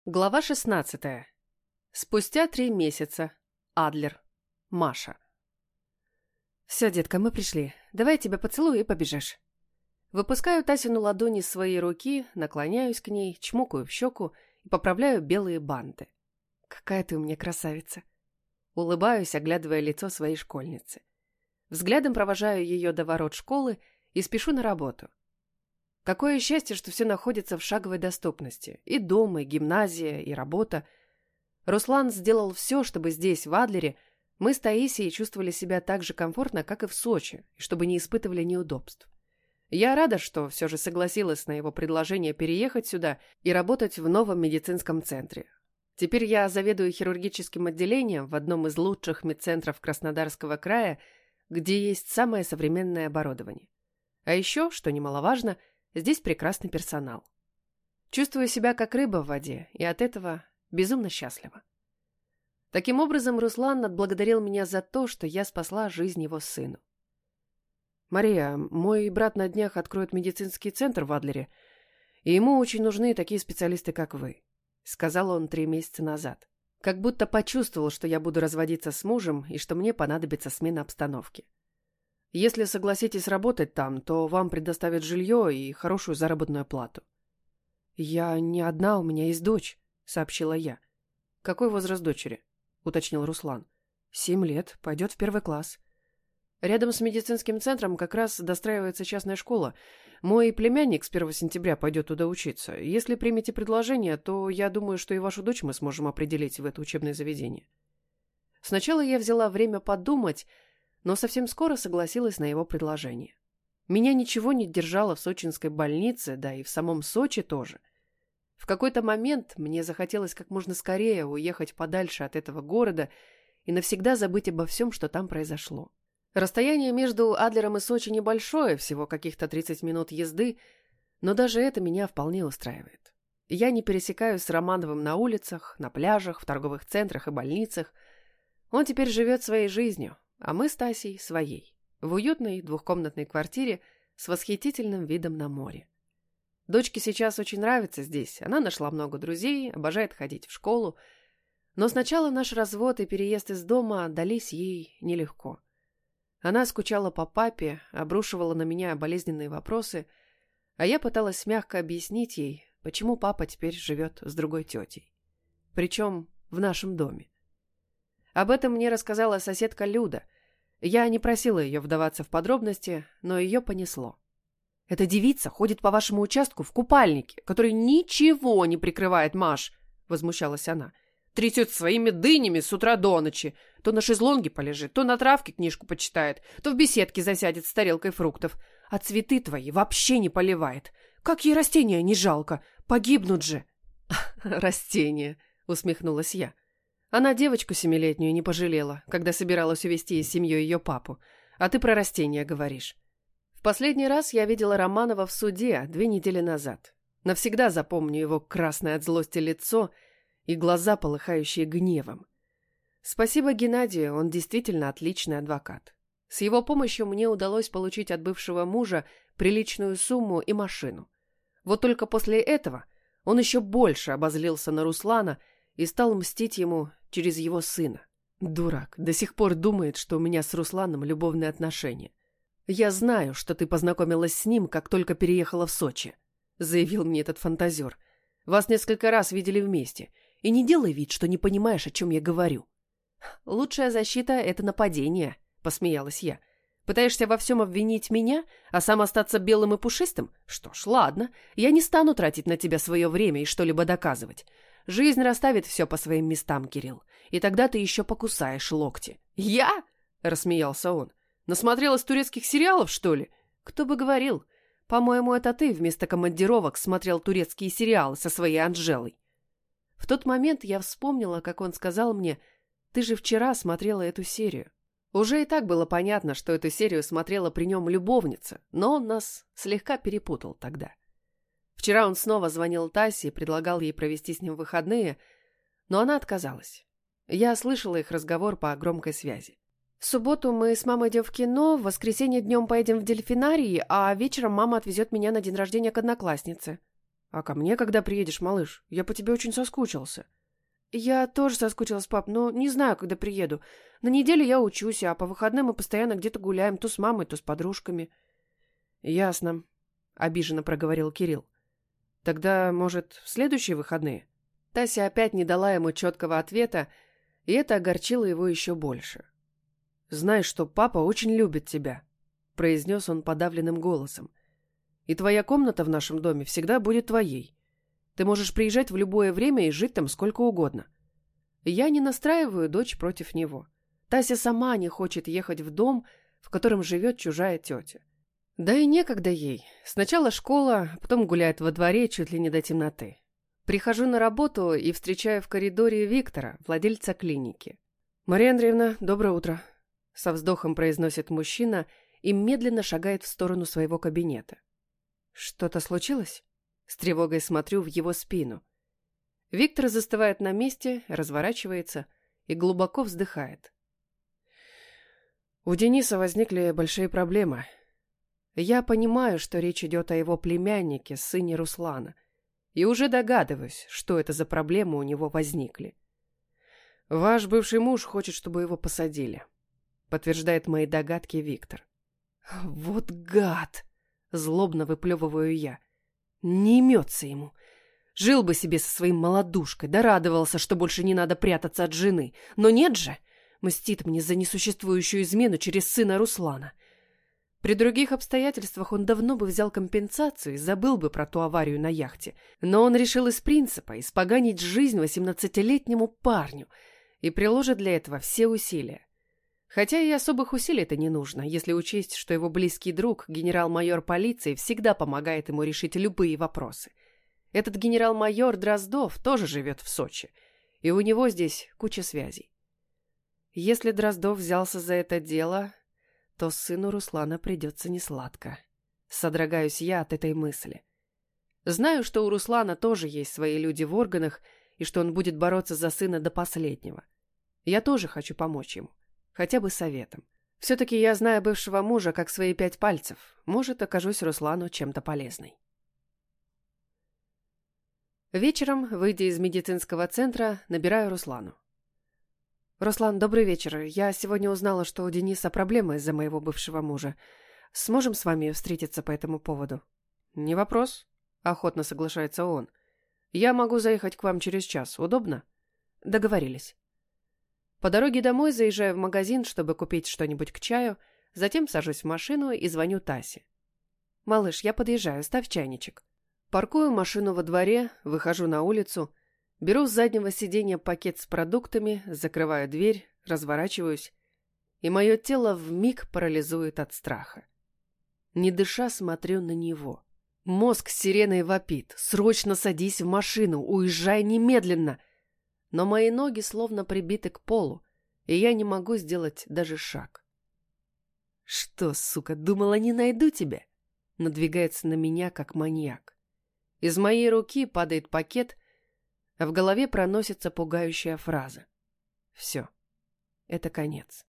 Глава 16. Спустя 3 месяца. Адлер. Маша. «Все, детка, мы пришли. Давай я тебя поцелую и побежишь». Выпускаю Тасину ладони из своей руки, наклоняюсь к ней, чмокаю в щеку и поправляю белые банты. «Какая ты у меня красавица!» Улыбаюсь, оглядывая лицо своей школьницы. Взглядом провожаю ее до ворот школы и спешу на работу. Какое счастье, что все находится в шаговой доступности. И дом, и гимназия, и работа. Руслан сделал все, чтобы здесь, в Адлере, мы с Таисией чувствовали себя так же комфортно, как и в Сочи, и чтобы не испытывали неудобств. Я рада, что все же согласилась на его предложение переехать сюда и работать в новом медицинском центре. Теперь я заведую хирургическим отделением в одном из лучших медцентров Краснодарского края, где есть самое современное оборудование. А еще, что немаловажно, здесь прекрасный персонал. Чувствую себя как рыба в воде, и от этого безумно счастлива. Таким образом, Руслан отблагодарил меня за то, что я спасла жизнь его сыну. «Мария, мой брат на днях откроет медицинский центр в Адлере, и ему очень нужны такие специалисты, как вы», — сказал он 3 месяца назад. Как будто почувствовал, что я буду разводиться с мужем и что мне понадобится смена обстановки. «Если согласитесь работать там, то вам предоставят жилье и хорошую заработную плату». «Я не одна, у меня есть дочь», — сообщила я. «Какой возраст дочери?» — уточнил Руслан. 7 лет, пойдет в 1 класс. Рядом с медицинским центром как раз достраивается частная школа. Мой племянник с 1 сентября пойдет туда учиться. Если примете предложение, то я думаю, что и вашу дочь мы сможем определить в это учебное заведение». Сначала я взяла время подумать, но совсем скоро согласилась на его предложение. Меня ничего не держало в сочинской больнице, да и в самом Сочи тоже. В какой-то момент мне захотелось как можно скорее уехать подальше от этого города и навсегда забыть обо всем, что там произошло. Расстояние между Адлером и Сочи небольшое, всего каких-то 30 минут езды, но даже это меня вполне устраивает. Я не пересекаюсь с Романовым на улицах, на пляжах, в торговых центрах и больницах. Он теперь живет своей жизнью, а мы с Тасей своей, в уютной 2-комнатной квартире с восхитительным видом на море. Дочке сейчас очень нравится здесь, она нашла много друзей, обожает ходить в школу, но сначала наш развод и переезд из дома дались ей нелегко. Она скучала по папе, обрушивала на меня болезненные вопросы, а я пыталась мягко объяснить ей, почему папа теперь живет с другой тетей. Причем в нашем доме. Об этом мне рассказала соседка Люда. Я не просила ее вдаваться в подробности, но ее понесло. «Эта девица ходит по вашему участку в купальнике, который ничего не прикрывает, Маш», — возмущалась она. «Трясет своими дынями с утра до ночи. То на шезлонге полежит, то на травке книжку почитает, то в беседке засядет с тарелкой фруктов. А цветы твои вообще не поливает. Как ей растения не жалко? Погибнут же!» «Растения», — усмехнулась я. Она девочку 7-летнюю не пожалела, когда собиралась увезти из семьи ее папу. А ты про растения говоришь. В последний раз я видела Романова в суде 2 недели назад. Навсегда запомню его красное от злости лицо и глаза, полыхающие гневом. Спасибо Геннадию, он действительно отличный адвокат. С его помощью мне удалось получить от бывшего мужа приличную сумму и машину. Вот только после этого он еще больше обозлился на Руслана и стал мстить ему через его сына. Дурак, до сих пор думает, что у меня с Русланом любовные отношения. «Я знаю, что ты познакомилась с ним, как только переехала в Сочи», — заявил мне этот фантазер. «Вас несколько раз видели вместе, и не делай вид, что не понимаешь, о чем я говорю». «Лучшая защита — это нападение», — посмеялась я. «Пытаешься во всем обвинить меня, а сам остаться белым и пушистым? Что ж, ладно, я не стану тратить на тебя свое время и что-либо доказывать. Жизнь расставит все по своим местам, Кирилл, и тогда ты еще покусаешь локти». «Я?» — рассмеялся он. «Насмотрелась турецких сериалов, что ли? Кто бы говорил? По-моему, это ты вместо командировок смотрел турецкие сериалы со своей Анжелой». В тот момент я вспомнила, как он сказал мне: «Ты же вчера смотрела эту серию». Уже и так было понятно, что эту серию смотрела при нем любовница, но он нас слегка перепутал тогда. Вчера он снова звонил Тасе и предлагал ей провести с ним выходные, но она отказалась. Я слышала их разговор по громкой связи. «В субботу мы с мамой идем в кино, в воскресенье днем поедем в дельфинарий, а вечером мама отвезет меня на день рождения к однокласснице». А ко мне когда приедешь, малыш? Я по тебе очень соскучился. Я тоже соскучилась, пап, но не знаю, когда приеду. На неделе я учусь, а по выходным мы постоянно где-то гуляем, то с мамой, то с подружками. Ясно, обиженно проговорил Кирилл. Тогда, может, в следующие выходные? Тася опять не дала ему четкого ответа, и это огорчило его еще больше. «Знай, что папа очень любит тебя», — произнес он подавленным голосом. «И твоя комната в нашем доме всегда будет твоей. Ты можешь приезжать в любое время и жить там сколько угодно». Я не настраиваю дочь против него. Тася сама не хочет ехать в дом, в котором живет чужая тетя. Да и некогда ей. Сначала школа, потом гуляет во дворе чуть ли не до темноты. Прихожу на работу и встречаю в коридоре Виктора, владельца клиники. «Мария Андреевна, доброе утро», — со вздохом произносит мужчина и медленно шагает в сторону своего кабинета. «Что-то случилось?» С тревогой смотрю в его спину. Виктор застывает на месте, разворачивается и глубоко вздыхает. У Дениса возникли большие проблемы. Я понимаю, что речь идет о его племяннике, сыне Руслана, и уже догадываюсь, что это за проблемы у него возникли. Ваш бывший муж хочет, чтобы его посадили, подтверждает мои догадки Виктор. Вот гад! Злобно выплевываю я. Не имется ему. Жил бы себе со своей молодушкой, да радовался, что больше не надо прятаться от жены. Но нет же, мстит мне за несуществующую измену через сына Руслана. При других обстоятельствах он давно бы взял компенсацию и забыл бы про ту аварию на яхте. Но он решил из принципа испоганить жизнь 18-летнему парню и приложит для этого все усилия. Хотя и особых усилий-то не нужно, если учесть, что его близкий друг, генерал-майор полиции, всегда помогает ему решить любые вопросы. Этот генерал-майор Дроздов тоже живет в Сочи, и у него здесь куча связей. Если Дроздов взялся за это дело, то сыну Руслана придется несладко. Содрогаюсь я от этой мысли. Знаю, что у Руслана тоже есть свои люди в органах, и что он будет бороться за сына до последнего. Я тоже хочу помочь ему. Хотя бы советом. Все-таки я знаю бывшего мужа как свои 5 пальцев. Может, окажусь Руслану чем-то полезной. Вечером, выйдя из медицинского центра, набираю Руслану. «Руслан, добрый вечер. Я сегодня узнала, что у Дениса проблемы из-за моего бывшего мужа. Сможем с вами встретиться по этому поводу?» «Не вопрос», — охотно соглашается он. «Я могу заехать к вам через час. Удобно?» «Договорились». По дороге домой заезжаю в магазин, чтобы купить что-нибудь к чаю, затем сажусь в машину и звоню Тасе. «Малыш, я подъезжаю, ставь чайничек». Паркую машину во дворе, выхожу на улицу, беру с заднего сиденья пакет с продуктами, закрываю дверь, разворачиваюсь, и мое тело вмиг парализует от страха. Не дыша, смотрю на него. Мозг с сиреной вопит: «Срочно садись в машину, уезжай немедленно!» Но мои ноги словно прибиты к полу, и я не могу сделать даже шаг. «Что, сука, думала, не найду тебя?» Надвигается на меня, как маньяк. Из моей руки падает пакет, а в голове проносится пугающая фраза. Все, это конец.